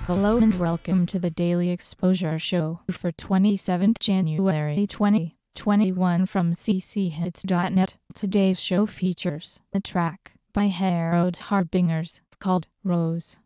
Hello and welcome to the Daily Exposure Show for 27th January 2021 from cchits.net. Today's show features a track by Harold Harbingers called Rose.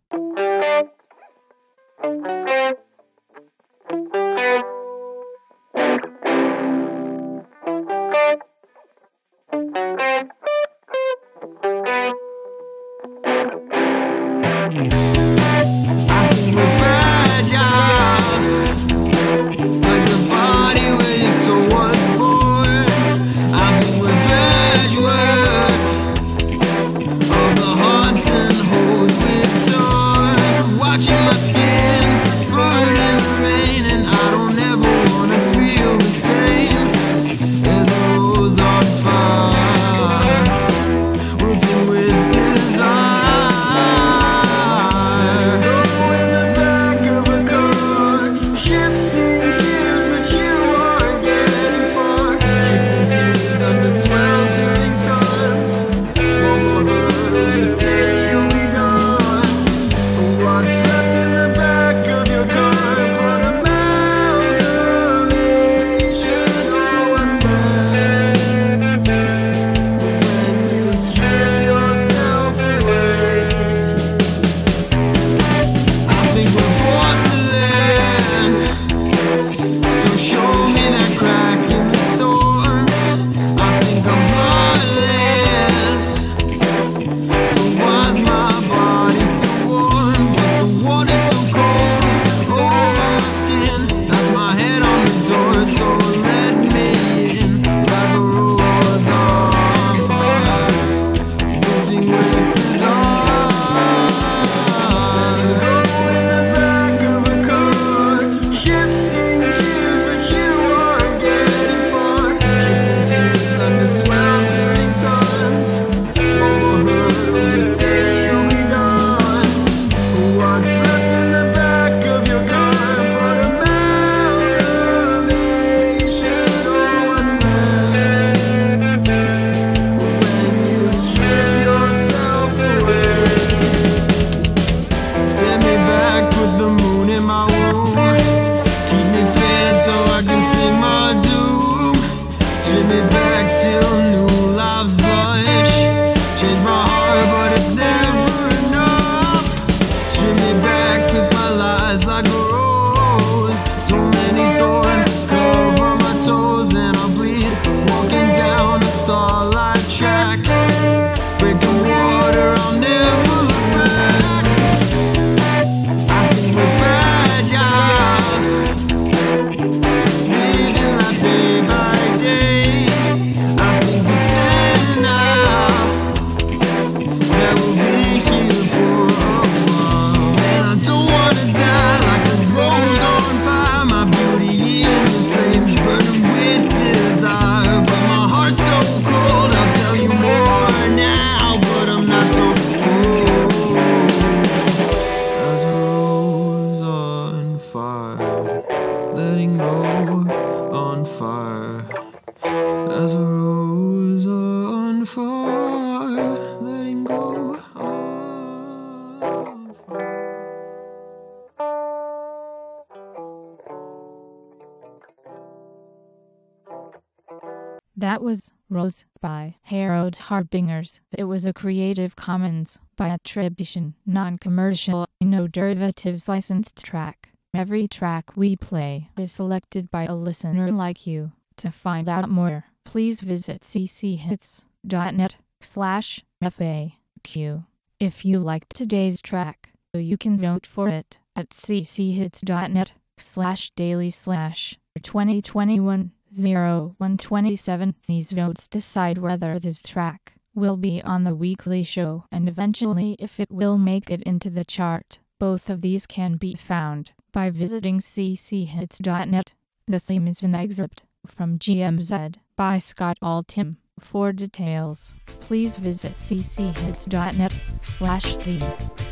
Strip me back till new lives blush. Change my heart, but it's never enough. Strip me back with my lies like a rose. So many thorns cover my toes, and I bleed walking down a starlight track. Breaking water, I'll never look back. I think we're fragile, living life day by day. I think it's time now that we'll be here for a while. And I don't wanna die like a rose on fire. My beauty in the flames burning with desire, but my heart's so cold. I'll tell you more now, but I'm not so cold. As a rose on fire, letting go on fire. As a rose on fire, letting go on fire. That was Rose by Harold Harbingers. It was a Creative Commons by attribution, non-commercial, no derivatives licensed track. Every track we play is selected by a listener like you. To find out more, please visit cchits.net/FAQ. If you liked today's track, you can vote for it at cchits.net/daily/2021-0127. These votes decide whether this track will be on the weekly show and eventually if it will make it into the chart. Both of these can be found by visiting cchits.net. The theme is an excerpt from GMZ by Scott Altham. For details, please visit cchits.net/theme.